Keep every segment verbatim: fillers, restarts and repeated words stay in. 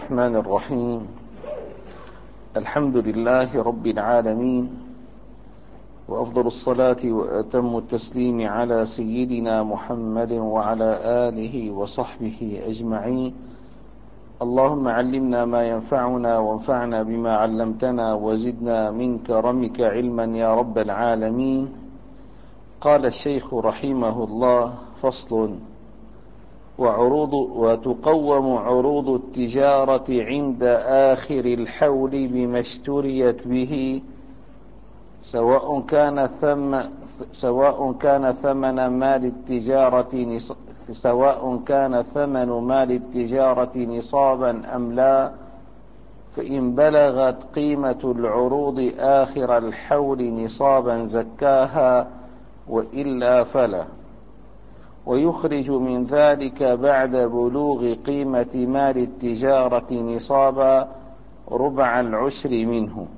الرحمن الرحيم. الحمد لله رب العالمين، وأفضل الصلاة وأتم التسليم على سيدنا محمد وعلى آله وصحبه أجمعين. اللهم علمنا ما ينفعنا وانفعنا بما علمتنا وزدنا من كرمك علما يا رب العالمين. قال الشيخ رحمه الله: فصل: وعروض وتقوم عروض التجارة عند آخر الحول بما اشتريت به، سواء كان ثم سواء كان ثمن مال التجارة سواء كان ثمن مال التجارة نصابا أم لا، فإن بلغت قيمة العروض آخر الحول نصابا زكاها، وإلا فلا. ويخرج من ذلك بعد بلوغ قيمة مال التجارة نصابا ربع العشر منه.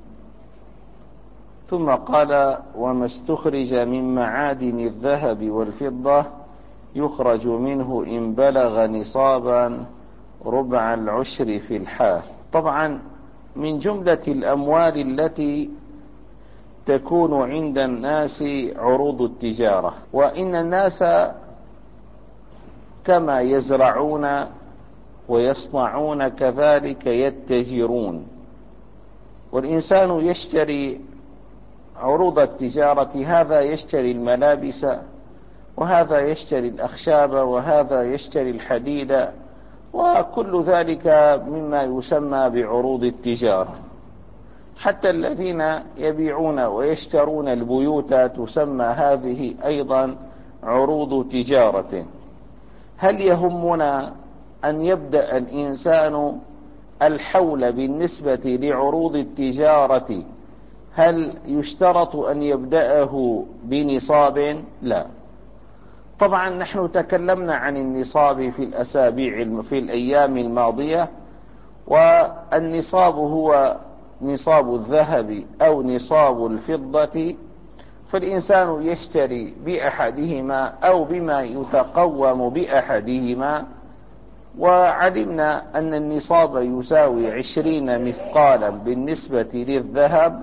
ثم قال: وما استخرج من معادن الذهب والفضة يخرج منه إن بلغ نصابا ربع العشر في الحال. طبعا من جملة الأموال التي تكون عند الناس عروض التجارة، وإن الناس كما يزرعون ويصنعون كذلك يتجرون، والإنسان يشتري عروض التجارة، هذا يشتري الملابس، وهذا يشتري الأخشاب، وهذا يشتري الحديد، وكل ذلك مما يسمى بعروض التجارة. حتى الذين يبيعون ويشترون البيوت تسمى هذه أيضا عروض تجارة. هل يهمنا أن يبدأ الإنسان الحول بالنسبة لعروض التجارة؟ هل يشترط أن يبدأه بنصاب؟ لا. طبعا نحن تكلمنا عن النصاب في الأسابيع في الأيام الماضية، والنصاب هو نصاب الذهب أو نصاب الفضة، فالإنسان يشتري بأحدهما أو بما يتقوم بأحدهما. وعلمنا أن النصاب يساوي عشرين مثقالا بالنسبة للذهب،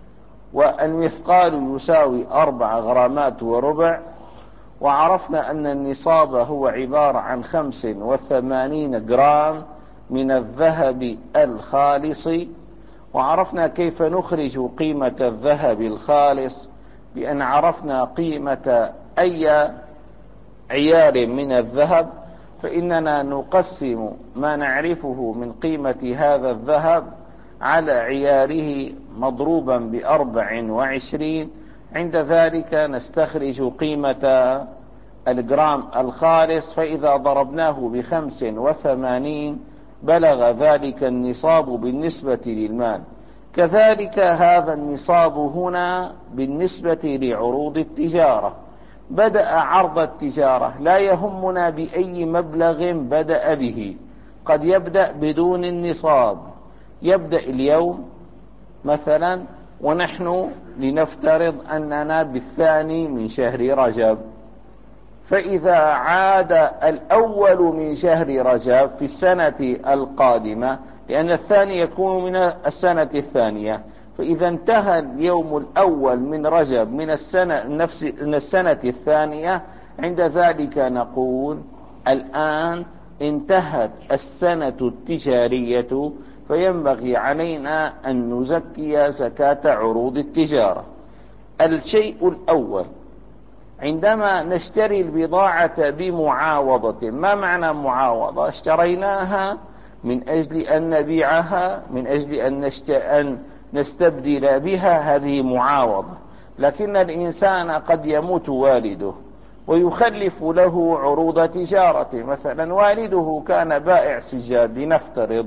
والمثقال يساوي أربع غرامات وربع. وعرفنا أن النصاب هو عبارة عن خمس وثمانين جرام من الذهب الخالص. وعرفنا كيف نخرج قيمة الذهب الخالص، بأن عرفنا قيمة أي عيار من الذهب، فإننا نقسم ما نعرفه من قيمة هذا الذهب على عياره مضروبا بأربع وعشرين. عند ذلك نستخرج قيمة الجرام الخالص، فإذا ضربناه بخمس وثمانين بلغ ذلك النصاب بالنسبة للمال. كذلك هذا النصاب هنا بالنسبة لعروض التجارة. بدأ عرض التجارة، لا يهمنا بأي مبلغ بدأ به، قد يبدأ بدون النصاب، يبدأ اليوم مثلا، ونحن لنفترض أننا بالثاني من شهر رجب، فإذا عاد الأول من شهر رجب في السنة القادمة، لأن الثاني يكون من السنة الثانية، فإذا انتهى اليوم الأول من رجب من السنة نفس من السنة الثانية، عند ذلك نقول الآن انتهت السنة التجارية، فينبغي علينا أن نزكي زكاة عروض التجارة. الشيء الأول، عندما نشتري البضاعة بمعاوضة. ما معنى معاوضة؟ اشتريناها من أجل أن نبيعها، من أجل أن, أن نستبدل بها، هذه معاوضة. لكن الإنسان قد يموت والده ويخلف له عروض تجارة، مثلا والده كان بائع سجاد لنفترض،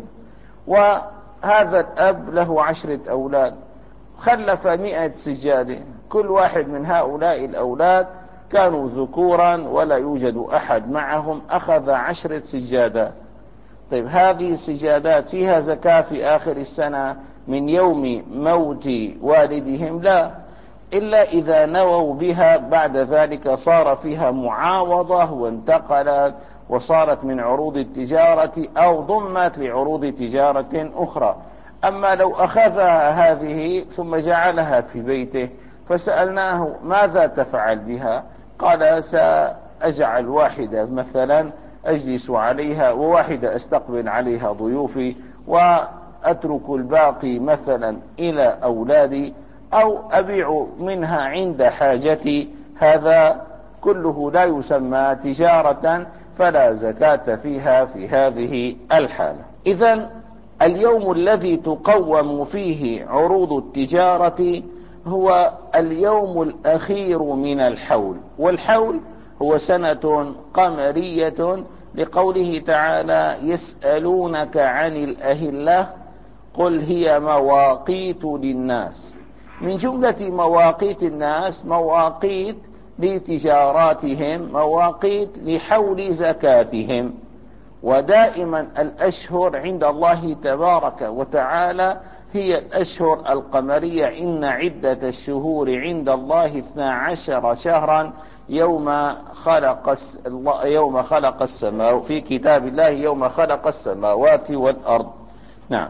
وهذا الأب له عشرة أولاد، خلف مئة سجادة، كل واحد من هؤلاء الأولاد كانوا ذكورا ولا يوجد أحد معهم، أخذ عشرة سجادات. طيب هذه السجادات فيها زكاة في آخر السنة من يوم موت والدهم؟ لا، إلا إذا نووا بها بعد ذلك صار فيها معاوضة وانتقلت وصارت من عروض التجارة أو ضمت لعروض تجارة أخرى. أما لو أخذها هذه ثم جعلها في بيته فسألناه ماذا تفعل بها؟ قال سأجعل واحدة مثلا أجلس عليها وواحدة أستقبل عليها ضيوفي وأترك الباقي مثلا إلى أولادي أو أبيع منها عند حاجتي. هذا كله لا يسمى تجارة فلا زكاة فيها في هذه الحالة. إذن اليوم الذي تقوم فيه عروض التجارة هو اليوم الأخير من الحول، والحول هو سنة قمرية، لقوله تعالى يسألونك عن الأهلة قل هي مواقيت للناس. من جملة مواقيت الناس مواقيت لتجاراتهم، مواقيت لحول زكاتهم. ودائما الأشهر عند الله تبارك وتعالى هي الأشهر القمرية. إن عدة الشهور عند الله اثنا عشر شهرا يوم خلق يوم خلق السماء في كتاب الله يوم خلق السماوات والأرض. نعم،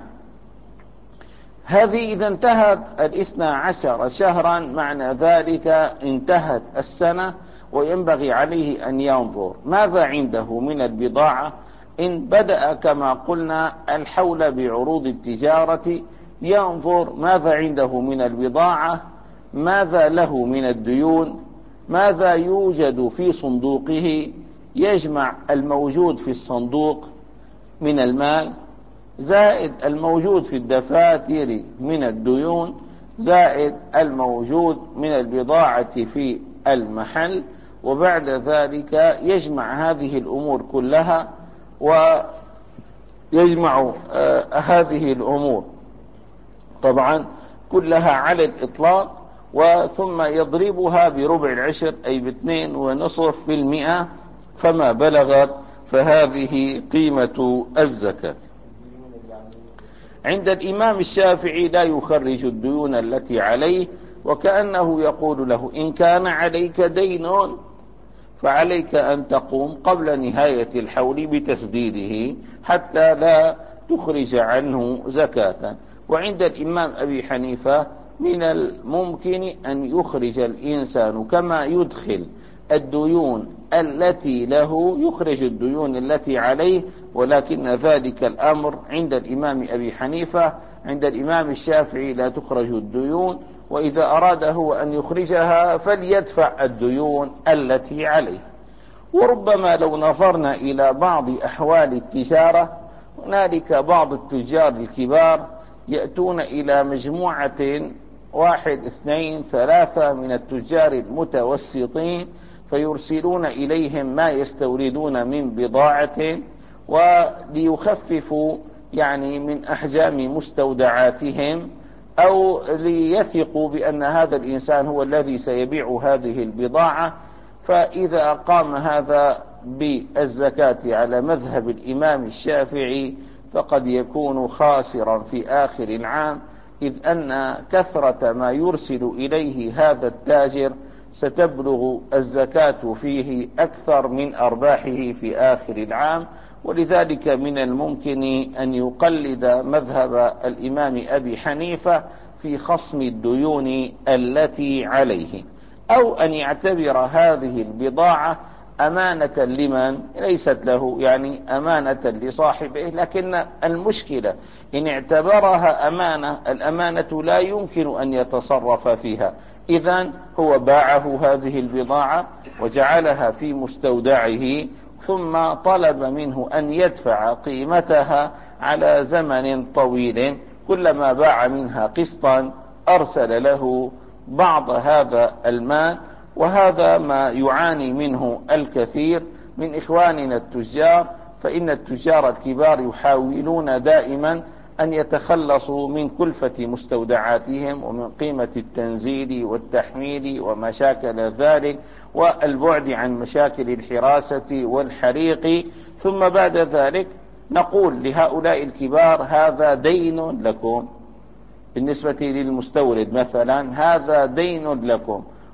هذه إذا انتهت الاثنى عشر شهرا معنى ذلك انتهت السنة، وينبغي عليه أن ينظر ماذا عنده من البضاعة. إن بدأ كما قلنا الحول بعروض التجارة ينظر ماذا عنده من البضاعة، ماذا له من الديون، ماذا يوجد في صندوقه، يجمع الموجود في الصندوق من المال زائد الموجود في الدفاتر من الديون زائد الموجود من البضاعة في المحل، وبعد ذلك يجمع هذه الأمور كلها ويجمع آه هذه الأمور طبعا كلها على الإطلاق، وثم يضربها بربع العشر أي باثنين ونصف في المئة، فما بلغت فهذه قيمة الزكاة. عند الإمام الشافعي لا يخرج الديون التي عليه، وكأنه يقول له إن كان عليك دين فعليك أن تقوم قبل نهاية الحول بتسديده حتى لا تخرج عنه زكاة. وعند الإمام أبي حنيفة من الممكن أن يخرج الإنسان كما يدخل الديون التي له يخرج الديون التي عليه، ولكن ذلك الأمر عند الإمام أبي حنيفة. عند الإمام الشافعي لا تخرج الديون، وإذا أراد هو أن يخرجها فليدفع الديون التي عليه. وربما لو نظرنا إلى بعض أحوال التجارة هنالك بعض التجار الكبار يأتون إلى مجموعة واحد اثنين ثلاثة من التجار المتوسطين فيرسلون إليهم ما يستوردون من بضاعة وليخففوا يعني من أحجام مستودعاتهم، أو ليثقوا بأن هذا الإنسان هو الذي سيبيع هذه البضاعة. فإذا قام هذا بالزكاة على مذهب الإمام الشافعي فقد يكون خاسرا في آخر العام، إذ أن كثرة ما يرسل إليه هذا التاجر ستبلغ الزكاة فيه أكثر من أرباحه في آخر العام. ولذلك من الممكن أن يقلد مذهب الإمام أبي حنيفة في خصم الديون التي عليه، أو أن يعتبر هذه البضاعة أمانة لمن ليست له، يعني أمانة لصاحبه، لكن المشكلة إن اعتبرها أمانة، الأمانة لا يمكن أن يتصرف فيها. إذن هو باعه هذه البضاعة وجعلها في مستودعه ثم طلب منه أن يدفع قيمتها على زمن طويل، كلما باع منها قسطا أرسل له بعض هذا المال. وهذا ما يعاني منه الكثير من إخواننا التجار، فإن التجار الكبار يحاولون دائما أن يتخلصوا من كلفة مستودعاتهم ومن قيمة التنزيل والتحميل وما شاكل ذلك، والبعد عن مشاكل الحراسة والحريق. ثم بعد ذلك نقول لهؤلاء الكبار هذا دين لكم، بالنسبة للمستورد مثلا هذا دين لكم،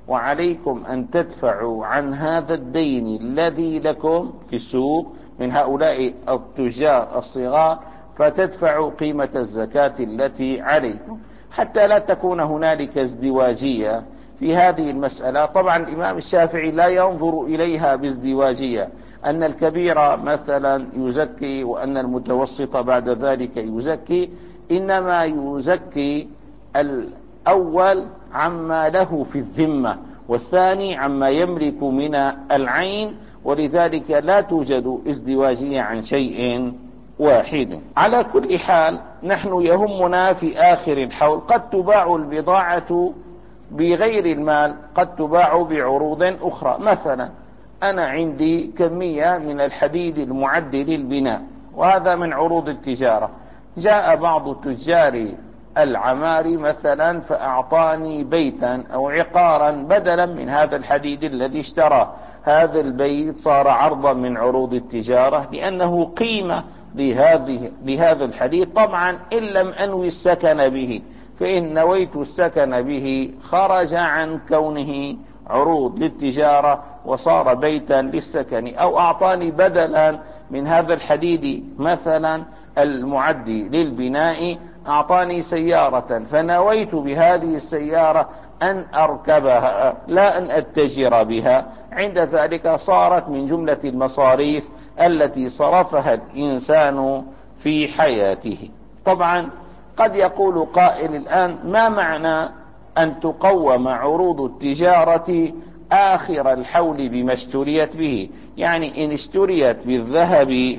وعليكم أن تدفعوا عن هذا الدين الذي لكم في السوق من هؤلاء التجار الصغار، فتدفعوا قيمة الزكاة التي عليكم، حتى لا تكون هنالك ازدواجية في هذه المسألة. طبعا الإمام الشافعي لا ينظر إليها بازدواجية، أن الكبير مثلا يزكي وأن المتوسط بعد ذلك يزكي، إنما يزكي الأول عما له في الذمة والثاني عما يملك من العين، ولذلك لا توجد ازدواجية عن شيء واحد. على كل حال نحن يهمنا في آخر الحول قد تباع البضاعة بغير المال، قد تباع بعروض أخرى. مثلا أنا عندي كمية من الحديد المعد للبناء، وهذا من عروض التجارة. جاء بعض تجار العمار مثلا فأعطاني بيتا أو عقارا بدلا من هذا الحديد الذي اشتراه. هذا البيت صار عرضا من عروض التجارة لأنه قيمة لهذه لهذا الحديد. طبعا إن لم أنوي السكن به، فإن نويت السكن به خرج عن كونه عروض للتجارة وصار بيتا للسكن. أو أعطاني بدلا من هذا الحديد مثلا المعد للبناء، أعطاني سيارة فنويت بهذه السيارة أن أركبها لا أن أتجر بها، عند ذلك صارت من جملة المصاريف التي صرفها الإنسان في حياته. طبعا قد يقول قائل الآن: ما معنى أن تقوم عروض التجارة آخر الحول بما اشتريت به؟ يعني إن اشتريت بالذهب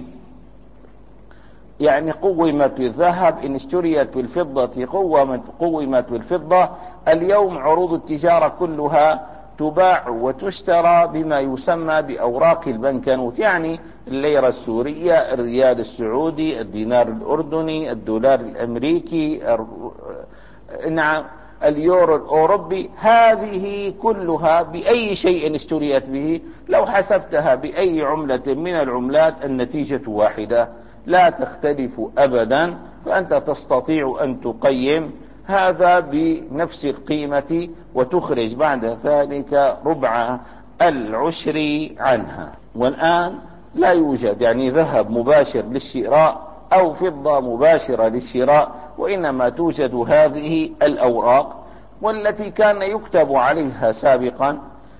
يعني قومت بالذهب، إن اشتريت بالفضة قومت قومت بالفضة. اليوم عروض التجارة كلها تباع وتشترى بما يسمى بأوراق البنكنوت، يعني الليرة السورية، الريال السعودي، الدينار الأردني، الدولار الأمريكي، نعم اليورو الأوروبي. هذه كلها بأي شيء اشتريت به لو حسبتها بأي عملة من العملات النتيجة واحدة لا تختلف أبدا، فأنت تستطيع أن تقيم هذا بنفس القيمة وتخرج بعد ذلك ربع العشر عنها. والآن لا يوجد يعني ذهب مباشر للشراء أو فضة مباشرة للشراء، وإنما توجد هذه الأوراق، والتي كان يكتب عليها سابقا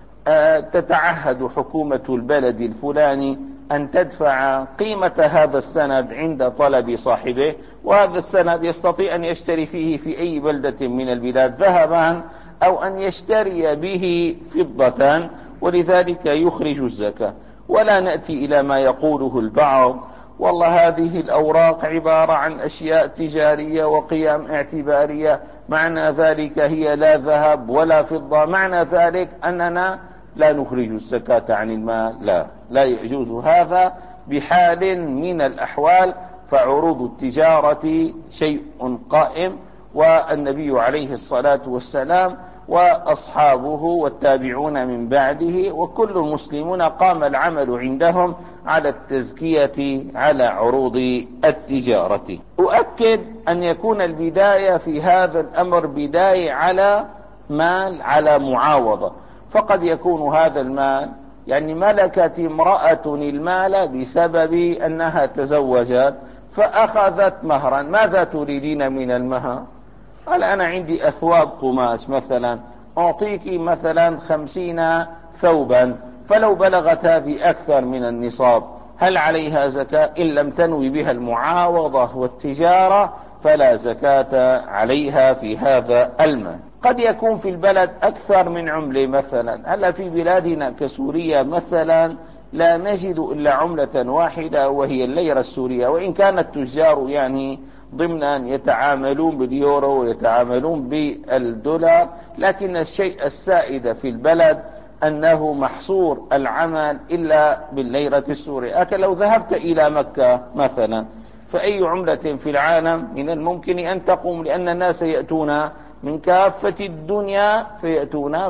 تتعهد حكومة البلد الفلاني أن تدفع قيمة هذا السند عند طلب صاحبه، وهذا السند يستطيع أن يشتري فيه في أي بلدة من البلاد ذهبا أو أن يشتري به فضة، ولذلك يخرج الزكاة. ولا نأتي إلى ما يقوله البعض: والله هذه الأوراق عبارة عن أشياء تجارية وقيم اعتبارية، معنى ذلك هي لا ذهب ولا فضة، معنى ذلك أننا لا نخرج الزكاة عن المال. لا لا يجوز هذا بحال من الأحوال، فعروض التجارة شيء قائم، والنبي عليه الصلاة والسلام وأصحابه والتابعون من بعده وكل المسلمون قام العمل عندهم على التزكية على عروض التجارة. أؤكد أن يكون البداية في هذا الأمر بداية على مال، على معاوضة. فقد يكون هذا المال يعني ملكت امرأة المال بسبب أنها تزوجت فأخذت مهرا. ماذا تريدين من المهر؟ قال: أنا عندي أثواب قماش مثلا، أعطيك مثلا خمسين ثوبا، فلو بلغت هذه أكثر من النصاب هل عليها زكاة؟ إن لم تنوي بها المعاوضة والتجارة فلا زكاة عليها في هذا المال. قد يكون في البلد أكثر من عملة، مثلا هلا في بلادنا كسوريا مثلا لا نجد إلا عملة واحدة وهي الليرة السورية، وإن كان التجار يعني ضمنا يتعاملون باليورو ويتعاملون بالدولار، لكن الشيء السائد في البلد أنه محصور العمل إلا بالليرة السورية. لكن لو ذهبت إلى مكة مثلا فأي عملة في العالم من الممكن أن تقوم، لأن الناس يأتون من كافة الدنيا فيأتون،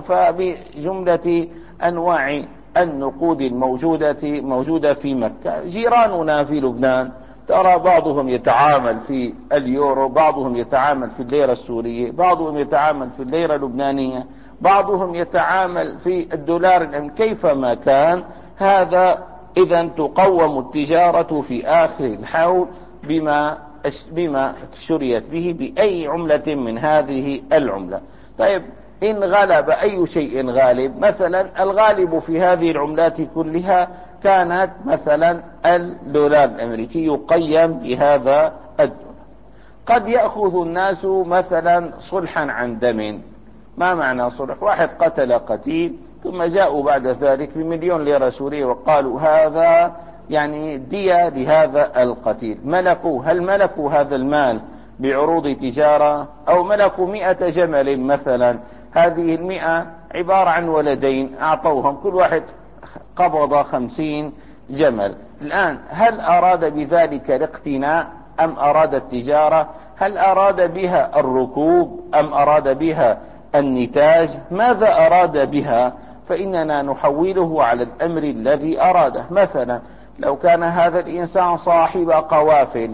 فبجملة أنواع النقود الموجودة موجودة في مكة. جيراننا في لبنان ترى بعضهم يتعامل في اليورو، بعضهم يتعامل في الليرة السورية، بعضهم يتعامل في الليرة اللبنانية، بعضهم يتعامل في الدولار. كيفما كان هذا إذا تقوم التجارة في آخر الحول بما بما شريت به بأي عملة من هذه العملة. طيب إن غلب أي شيء غالب، مثلا الغالب في هذه العملات كلها كانت مثلا الدولار الأمريكي يقيم بهذا الدولار. قد يأخذ الناس مثلا صلحا عن دم. ما معنى صلح؟ واحد قتل قتيل ثم جاءوا بعد ذلك بمليون ليرة سورية وقالوا هذا يعني دية لهذا القتيل. ملكوا هل ملكوا هذا المال بعروض تجارة أو ملكوا مئة جمل مثلا؟ هذه المئة عبارة عن ولدين أعطوهم كل واحد قبض خمسين جمل. الآن هل أراد بذلك الاقتناء أم أراد التجارة؟ هل أراد بها الركوب أم أراد بها النتاج؟ ماذا أراد بها؟ فإننا نحوله على الأمر الذي أراده. مثلا لو كان هذا الإنسان صاحب قوافل،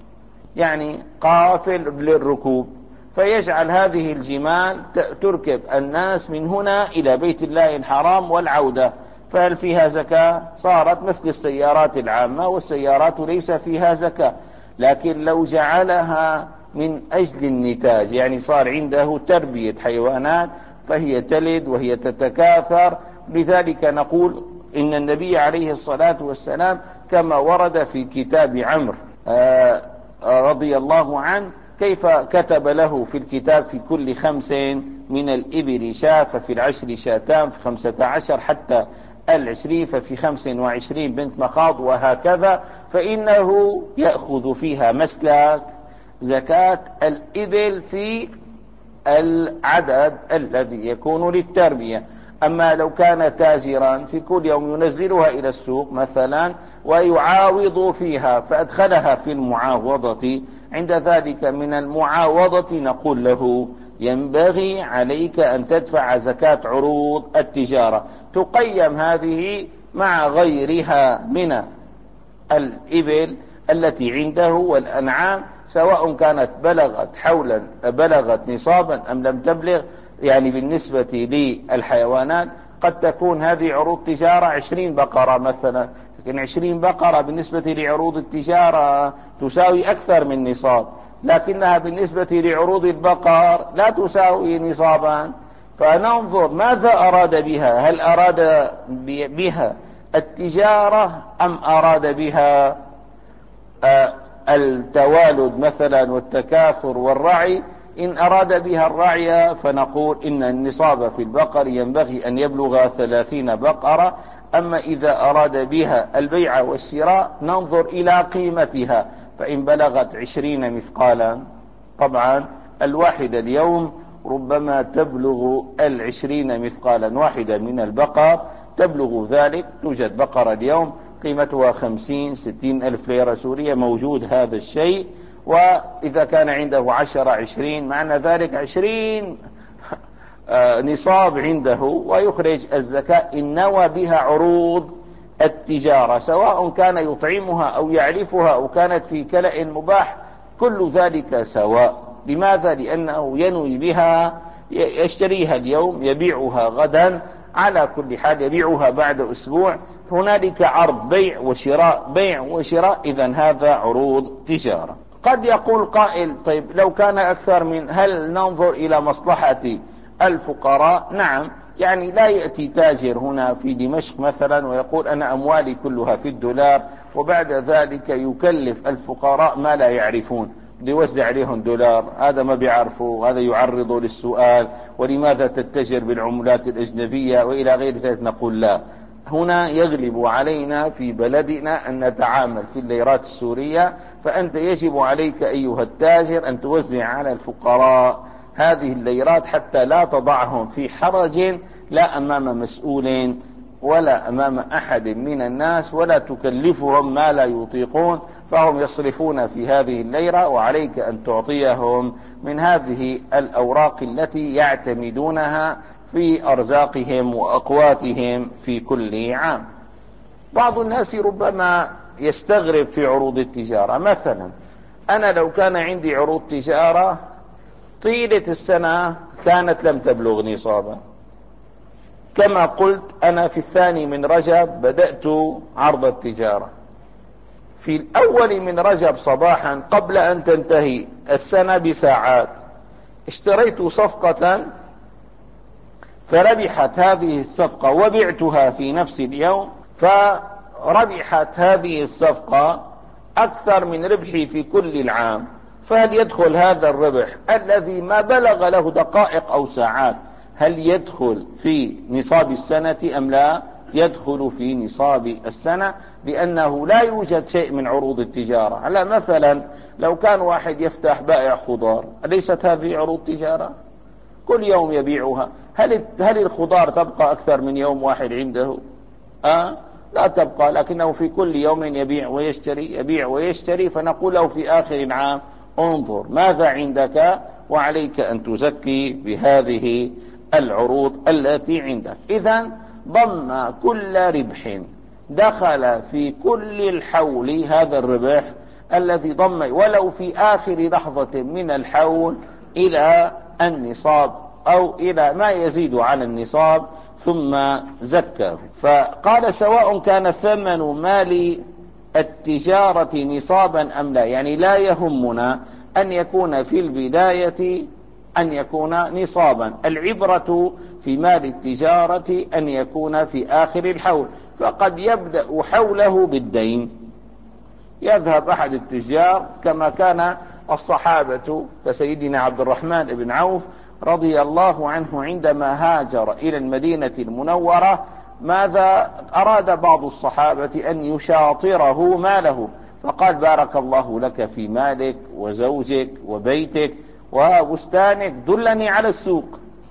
يعني قافل للركوب، فيجعل هذه الجمال تركب الناس من هنا إلى بيت الله الحرام والعودة، فهل فيها زكاة؟ صارت مثل السيارات العامة، والسيارات ليس فيها زكاة. لكن لو جعلها من أجل النتاج، يعني صار عنده تربية حيوانات فهي تلد وهي تتكاثر، لذلك نقول إن النبي عليه الصلاة والسلام كما ورد في كتاب عمرو آه رضي الله عنه كيف كتب له في الكتاب في كل خمس من الإبل شاة، ففي العشر شاتان، في خمسة عشر حتى العشرين، ففي خمس وعشرين بنت مخاض، وهكذا. فإنه يأخذ فيها مسلك زكاة الإبل في العدد الذي يكون للتربية. أما لو كان تاجرا في كل يوم ينزلها إلى السوق مثلا ويعاوض فيها فأدخلها في المعاوضة، عند ذلك من المعاوضة نقول له ينبغي عليك أن تدفع زكاة عروض التجارة، تقيم هذه مع غيرها من الإبل التي عنده والأنعام، سواء كانت بلغت حولا بلغت نصابا أم لم تبلغ. يعني بالنسبة للحيوانات قد تكون هذه عروض تجارة عشرين بقرة مثلا، لكن عشرين بقرة بالنسبة لعروض التجارة تساوي أكثر من نصاب، لكنها بالنسبة لعروض البقر لا تساوي نصابا. فننظر ماذا أراد بها، هل أراد بها التجارة أم أراد بها التوالد مثلا والتكاثر والرعي. إن أراد بها الرعي فنقول إن النصاب في البقر ينبغي أن يبلغ ثلاثين بقرة. أما إذا أراد بها البيع والشراء ننظر إلى قيمتها، فإن بلغت عشرين مثقالا، طبعا الواحدة اليوم ربما تبلغ العشرين مثقالا، واحدة من البقر تبلغ ذلك. توجد بقرة اليوم قيمتها خمسين ستين ألف ليرة سورية، موجود هذا الشيء. وإذا كان عنده عشرة عشرين، معنى ذلك عشرين نصاب عنده، ويخرج الزكاة إن نوى بها عروض التجارة، سواء كان يطعمها أو يعرفها أو كانت في كلأ مباح، كل ذلك سواء. لماذا؟ لأنه ينوي بها، يشتريها اليوم يبيعها غدا، على كل حال يبيعها بعد أسبوع. هنالك عرض بيع وشراء، بيع وشراء، إذن هذا عروض تجارة. قد يقول قائل طيب لو كان أكثر من، هل ننظر إلى مصلحة الفقراء؟ نعم، يعني لا يأتي تاجر هنا في دمشق مثلا ويقول أنا أموالي كلها في الدولار، وبعد ذلك يكلف الفقراء ما لا يعرفون، يوزع عليهم دولار، هذا ما بيعرفوا، هذا يعرض للسؤال ولماذا تتجر بالعملات الأجنبية وإلى غير ذلك. نقول لا، هنا يغلب علينا في بلدنا أن نتعامل في الليرات السورية، فأنت يجب عليك أيها التاجر أن توزع على الفقراء هذه الليرات حتى لا تضعهم في حرج، لا أمام مسؤول ولا أمام أحد من الناس، ولا تكلفهم ما لا يطيقون، فهم يصرفون في هذه الليرة، وعليك أن تعطيهم من هذه الأوراق التي يعتمدونها في أرزاقهم وأقواتهم في كل عام. بعض الناس ربما يستغرب في عروض التجارة. مثلا أنا لو كان عندي عروض تجارة طيلة السنة كانت لم تبلغ نصابا، كما قلت أنا في الثاني من رجب بدأت عرض التجارة، في الأول من رجب صباحا قبل أن تنتهي السنة بساعات اشتريت صفقة فربحت هذه الصفقة وبعتها في نفس اليوم، فربحت هذه الصفقة أكثر من ربحي في كل العام. فهل يدخل هذا الربح الذي ما بلغ له دقائق أو ساعات، هل يدخل في نصاب السنة أم لا؟ يدخل في نصاب السنة، لأنه لا يوجد شيء من عروض التجارة. هلا مثلا لو كان واحد يفتح بائع خضار، أليست هذه عروض تجارة؟ كل يوم يبيعها. هل هل الخضار تبقى أكثر من يوم واحد عنده؟ أه؟ لا تبقى، لكنه في كل يوم يبيع ويشتري يبيع ويشتري. فنقول له في آخر العام انظر ماذا عندك وعليك أن تزكي بهذه العروض التي عندك. إذن ضم كل ربح دخل في كل الحول هذا الربح الذي ضم ولو في آخر لحظة من الحول إلى النصاب أو إلى ما يزيد على النصاب ثم زكاه. فقال سواء كان ثمن مال التجارة نصابا أم لا، يعني لا يهمنا أن يكون في البداية أن يكون نصابا، العبرة في مال التجارة أن يكون في آخر الحول. فقد يبدأ حوله بالدين، يذهب أحد التجار كما كان الصحابة كسيدنا عبد الرحمن بن عوف رضي الله عنه عندما هاجر إلى المدينة المنورة، ماذا أراد بعض الصحابة أن يشاطره ماله، فقال بارك الله لك في مالك وزوجك وبيتك وبستانك، دلني على السوق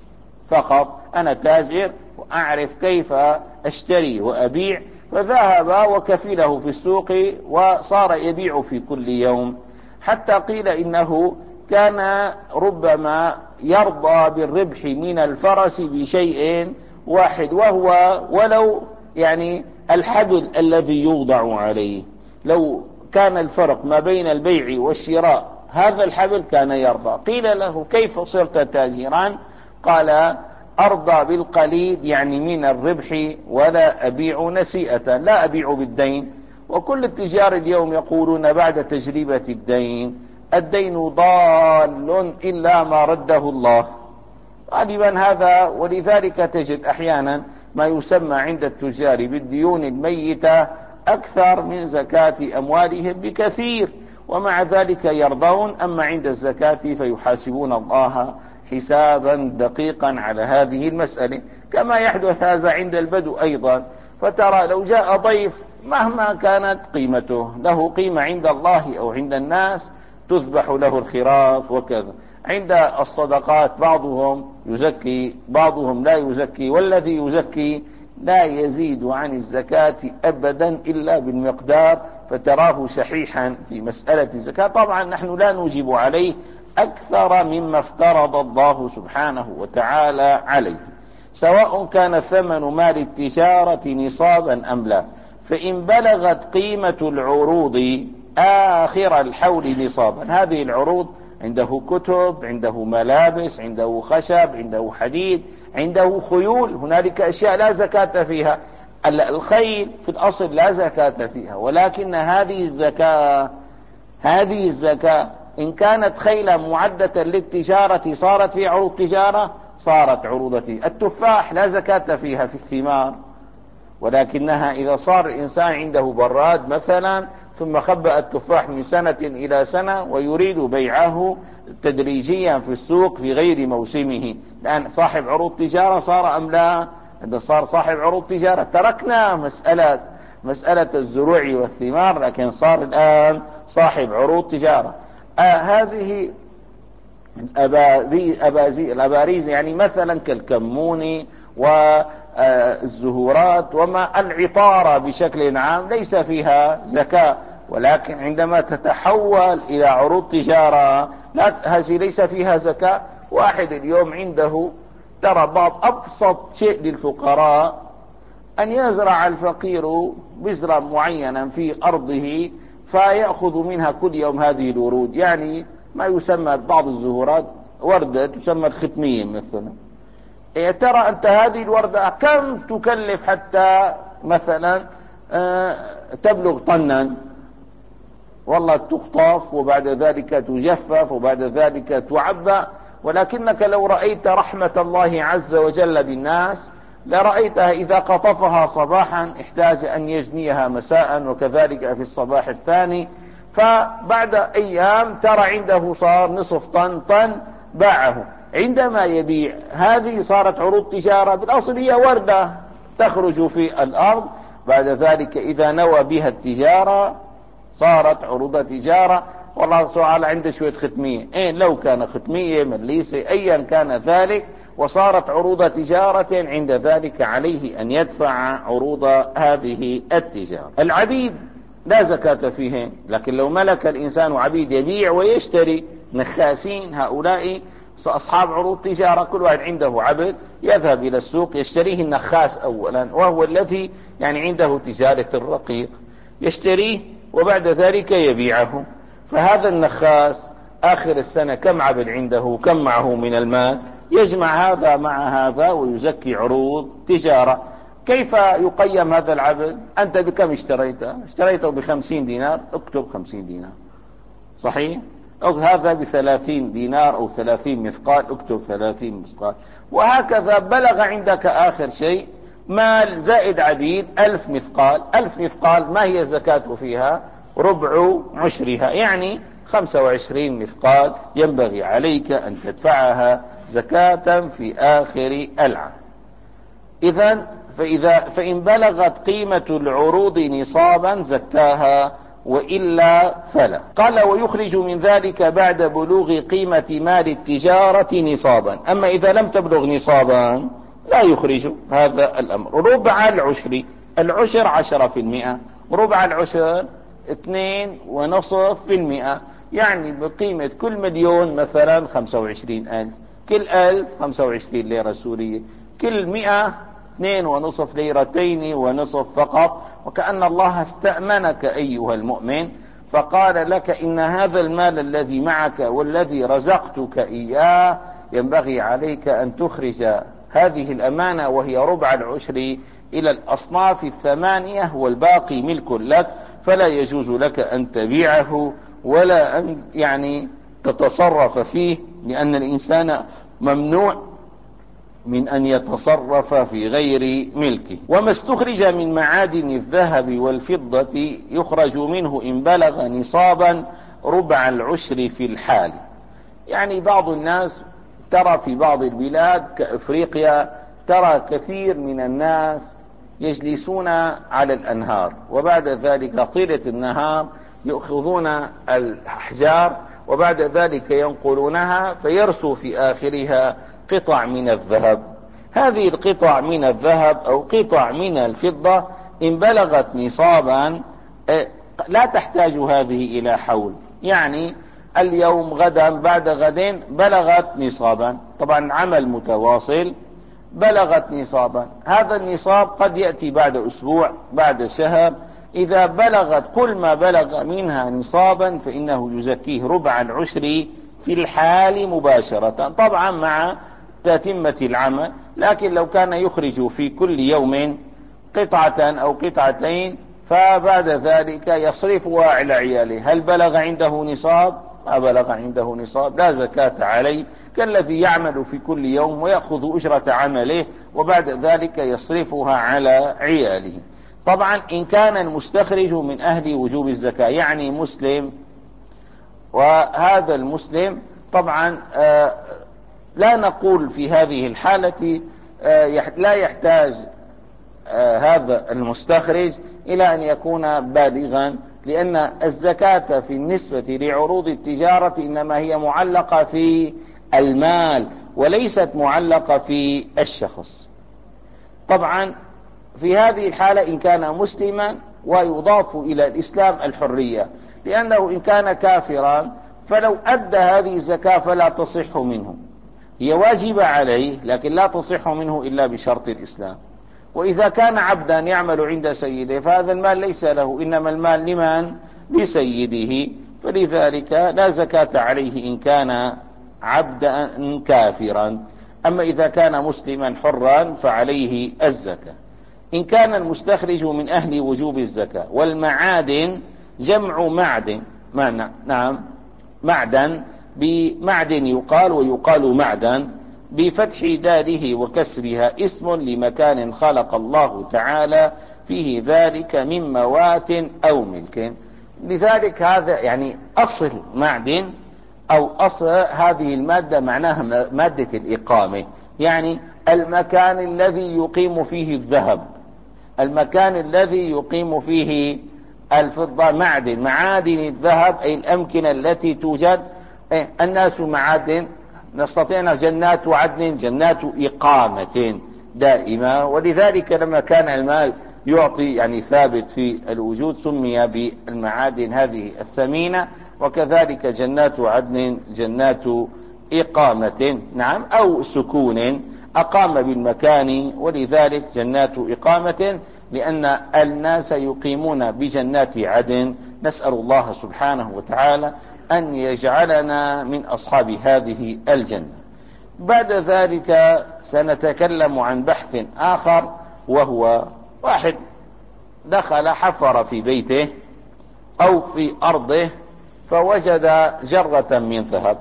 فقط، أنا تاجر وأعرف كيف أشتري وأبيع. فذهب وكفله في السوق وصار يبيع في كل يوم، حتى قيل إنه كان ربما يرضى بالربح من الفرس بشيء واحد، وهو ولو يعني الحبل الذي يوضع عليه، لو كان الفرق ما بين البيع والشراء هذا الحبل كان يرضى. قيل له كيف صرت تاجرا؟ قال أرضى بالقليل يعني من الربح ولا أبيع نسيئة، لا أبيع بالدين. وكل التجار اليوم يقولون بعد تجربة الدين الدين ضال إلا ما رده الله، غالبا هذا. ولذلك تجد أحيانا ما يسمى عند التجار بالديون الميتة أكثر من زكاة أموالهم بكثير، ومع ذلك يرضون. أما عند الزكاة فيحاسبون الله حسابا دقيقا على هذه المسألة، كما يحدث هذا عند البدو أيضا. فترى لو جاء ضيف مهما كانت قيمته له قيمة عند الله أو عند الناس، تذبح له الخراف وكذا. عند الصدقات بعضهم يزكي بعضهم لا يزكي، والذي يزكي لا يزيد عن الزكاة أبدا إلا بالمقدار، فتراه شحيحا في مسألة الزكاة. طبعا نحن لا نوجب عليه أكثر مما افترض الله سبحانه وتعالى عليه، سواء كان ثمن مال التجارة نصابا أم لا. فإن بلغت قيمة العروض آخر الحول نصابا، هذه العروض عنده كتب، عنده ملابس، عنده خشب، عنده حديد، عنده خيول، هنالك أشياء لا زكاة فيها. الخيل في الأصل لا زكاة فيها، ولكن هذه الزكاة هذه الزكاة إن كانت خيلا معدة للتجارة صارت في عروض تجارة، صارت عروضة. التفاح لا زكاة فيها في الثمار، ولكنها إذا صار الإنسان عنده براد مثلا ثم خبأ التفاح من سنة إلى سنة ويريد بيعه تدريجيا في السوق في غير موسمه، الآن صاحب عروض تجارة صار أم لا؟ إذا صار صاحب عروض تجارة تركنا مسألة مسألة الزروع والثمار، لكن صار الآن صاحب عروض تجارة. آه هذه الأباريز يعني مثلا كالكمون والزهورات وما العطارة بشكل عام ليس فيها زكاة، ولكن عندما تتحول إلى عروض تجارة لا، هذه ليس فيها زكاة. واحد اليوم عنده ترى بعض أبسط شيء للفقراء أن يزرع الفقير بذرة معينا في أرضه فيأخذ منها كل يوم هذه الورود، يعني ما يسمى بعض الزهورات وردة تسمى الختمية مثلا. إيه ترى أنت هذه الوردة كم تكلف حتى مثلا آه تبلغ طنا؟ والله تخطف وبعد ذلك تجفف وبعد ذلك تعبأ، ولكنك لو رأيت رحمة الله عز وجل بالناس لرأيتها إذا قطفها صباحا احتاج أن يجنيها مساء وكذلك في الصباح الثاني، فبعد أيام ترى عنده صار نصف طن طن باعه. عندما يبيع هذه صارت عروض تجارة، بالأصل هي وردة تخرج في الأرض، بعد ذلك إذا نوى بها التجارة صارت عروض تجارة. والله سؤال عنده شوية ختمية، إيه لو كان ختمية مليسة أيا كان ذلك وصارت عروض تجارة، عند ذلك عليه أن يدفع عروض هذه التجارة. العبيد لا زكاة فيهم، لكن لو ملك الإنسان عبيد يبيع ويشتري، نخاسين هؤلاء أصحاب عروض تجارة، كل واحد عنده عبد يذهب إلى السوق يشتريه النخاس أولا، وهو الذي يعني عنده تجارة الرقيق، يشتريه وبعد ذلك يبيعه. فهذا النخاس آخر السنة كم عبد عنده، كم معه من المال، يجمع هذا مع هذا ويزكي عروض تجارة. كيف يقيم هذا العبد؟ أنت بكم اشتريته؟ اشتريته بخمسين دينار، اكتب خمسين دينار، صحيح؟ أو هذا بثلاثين دينار أو ثلاثين مثقال، اكتب ثلاثين مثقال. وهكذا بلغ عندك آخر شيء مال زائد عبيد ألف مثقال. ألف مثقال ما هي الزكاة فيها؟ ربع عشرها، يعني خمسة وعشرين مثقال ينبغي عليك أن تدفعها زكاة في آخر العام. إذن فإذا فإن بلغت قيمة العروض نصابا زكاها، وإلا فلا. قال ويخرج من ذلك بعد بلوغ قيمة مال التجارة نصابا. أما إذا لم تبلغ نصابا لا يخرج هذا الأمر. ربع العشر، العشر عشرة في المئة، ربع العشر اثنين ونصف في المئة، يعني بقيمة كل مليون مثلا خمسة وعشرين ألف، كل ألف خمسة وعشرين ليرة سورية، كل مئة اثنين ونصف ليرتين ونصف فقط. وكأن الله استأمنك أيها المؤمن فقال لك إن هذا المال الذي معك والذي رزقتك إياه ينبغي عليك أن تخرج هذه الأمانة وهي ربع العشر إلى الأصناف الثمانية والباقي ملك لك، فلا يجوز لك أن تبيعه ولا أن يعني تتصرف فيه، لأن الإنسان ممنوع من أن يتصرف في غير ملكه. وما استخرج من معادن الذهب والفضة يخرج منه إن بلغ نصابا ربع العشر في الحال. يعني بعض الناس ترى في بعض البلاد كأفريقيا ترى كثير من الناس يجلسون على الأنهار، وبعد ذلك طيلة النهار يأخذون الأحجار وبعد ذلك ينقلونها فيرسو في آخرها قطع من الذهب. هذه القطع من الذهب أو قطع من الفضة إن بلغت نصابا لا تحتاج هذه إلى حول، يعني اليوم غدا بعد غدين بلغت نصابا، طبعا عمل متواصل بلغت نصابا. هذا النصاب قد يأتي بعد أسبوع بعد شهر. إذا بلغت كل ما بلغ منها نصابا فإنه يزكيه ربع العشر في الحال مباشرة، طبعا مع تتمة العمل. لكن لو كان يخرج في كل يوم قطعة أو قطعتين فبعد ذلك يصرفها على عياله، هل بلغ عنده نصاب؟ ما بلغ عنده نصاب لا زكاة عليه، كالذي يعمل في كل يوم ويأخذ أجرة عمله وبعد ذلك يصرفها على عياله. طبعا إن كان المستخرج من أهل وجوب الزكاة، يعني مسلم، وهذا المسلم طبعا آه لا نقول في هذه الحالة آه لا يحتاج آه هذا المستخرج إلى أن يكون بالغا، لأن الزكاة في النسبة لعروض التجارة إنما هي معلقة في المال وليست معلقة في الشخص. طبعا في هذه الحالة إن كان مسلما ويضاف إلى الإسلام الحرية، لأنه إن كان كافرا فلو أدى هذه الزكاة فلا تصح منه، هي واجبة عليه لكن لا تصح منه إلا بشرط الإسلام. وإذا كان عبدا يعمل عند سيده فهذا المال ليس له، إنما المال لمن؟ لسيده، فلذلك لا زكاة عليه إن كان عبدا كافرا. أما إذا كان مسلما حرا فعليه الزكاة. إن كان المستخرج من أهل وجوب الزكاة، والمعادن جمع معدن، معنى نعم معدن، بمعدن يقال ويقال معدن بفتح داله وكسرها، اسم لمكان خلق الله تعالى فيه ذلك من موات أو ملك. لذلك هذا يعني أصل معدن أو أصل هذه المادة معناها مادة الإقامة، يعني المكان الذي يقيم فيه الذهب، المكان الذي يقيم فيه الفضة. معدن، معادن الذهب أي الأمكنة التي توجد الناس معادن. نستطيع جنات عدن، جنات إقامة دائمة. ولذلك لما كان المال يعطي يعني ثابت في الوجود سمي بالمعادن هذه الثمينة. وكذلك جنات عدن جنات إقامة، نعم، أو سكون، أقام بالمكان، ولذلك جنات إقامة لأن الناس يقيمون بجنات عدن. نسأل الله سبحانه وتعالى أن يجعلنا من أصحاب هذه الجنة. بعد ذلك سنتكلم عن بحث آخر، وهو واحد دخل حفر في بيته أو في أرضه فوجد جرة من ذهب.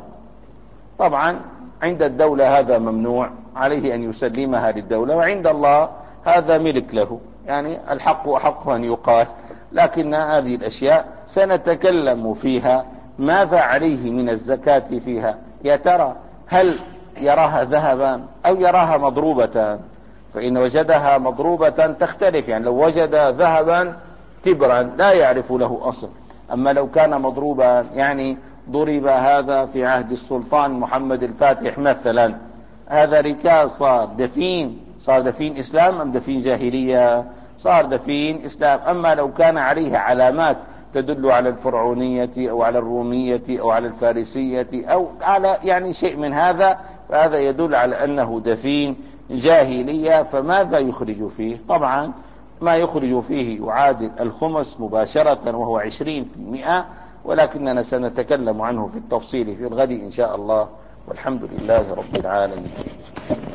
طبعا عند الدولة هذا ممنوع، عليه أن يسلمها للدولة، وعند الله هذا ملك له، يعني الحق أحق أن يقال. لكن هذه الأشياء سنتكلم فيها، ماذا عليه من الزكاة فيها؟ يا ترى هل يراها ذهبا أو يراها مضروبة؟ فإن وجدها مضروبة تختلف، يعني لو وجد ذهبا تبرا لا يعرف له أصل، أما لو كان مضروبا يعني ضرب هذا في عهد السلطان محمد الفاتح مثلا، هذا ركاز صار دفين، صار دفين إسلام أم دفين جاهلية؟ صار دفين إسلام. أما لو كان عليه علامات تدل على الفرعونية أو على الرومية أو على الفارسية أو على يعني شيء من هذا، فهذا يدل على أنه دفين جاهلية. فماذا يخرج فيه؟ طبعا ما يخرج فيه يعادل الخمس مباشرة وهو عشرين في المئة، ولكننا سنتكلم عنه في التفصيل في الغد إن شاء الله، والحمد لله رب العالمين.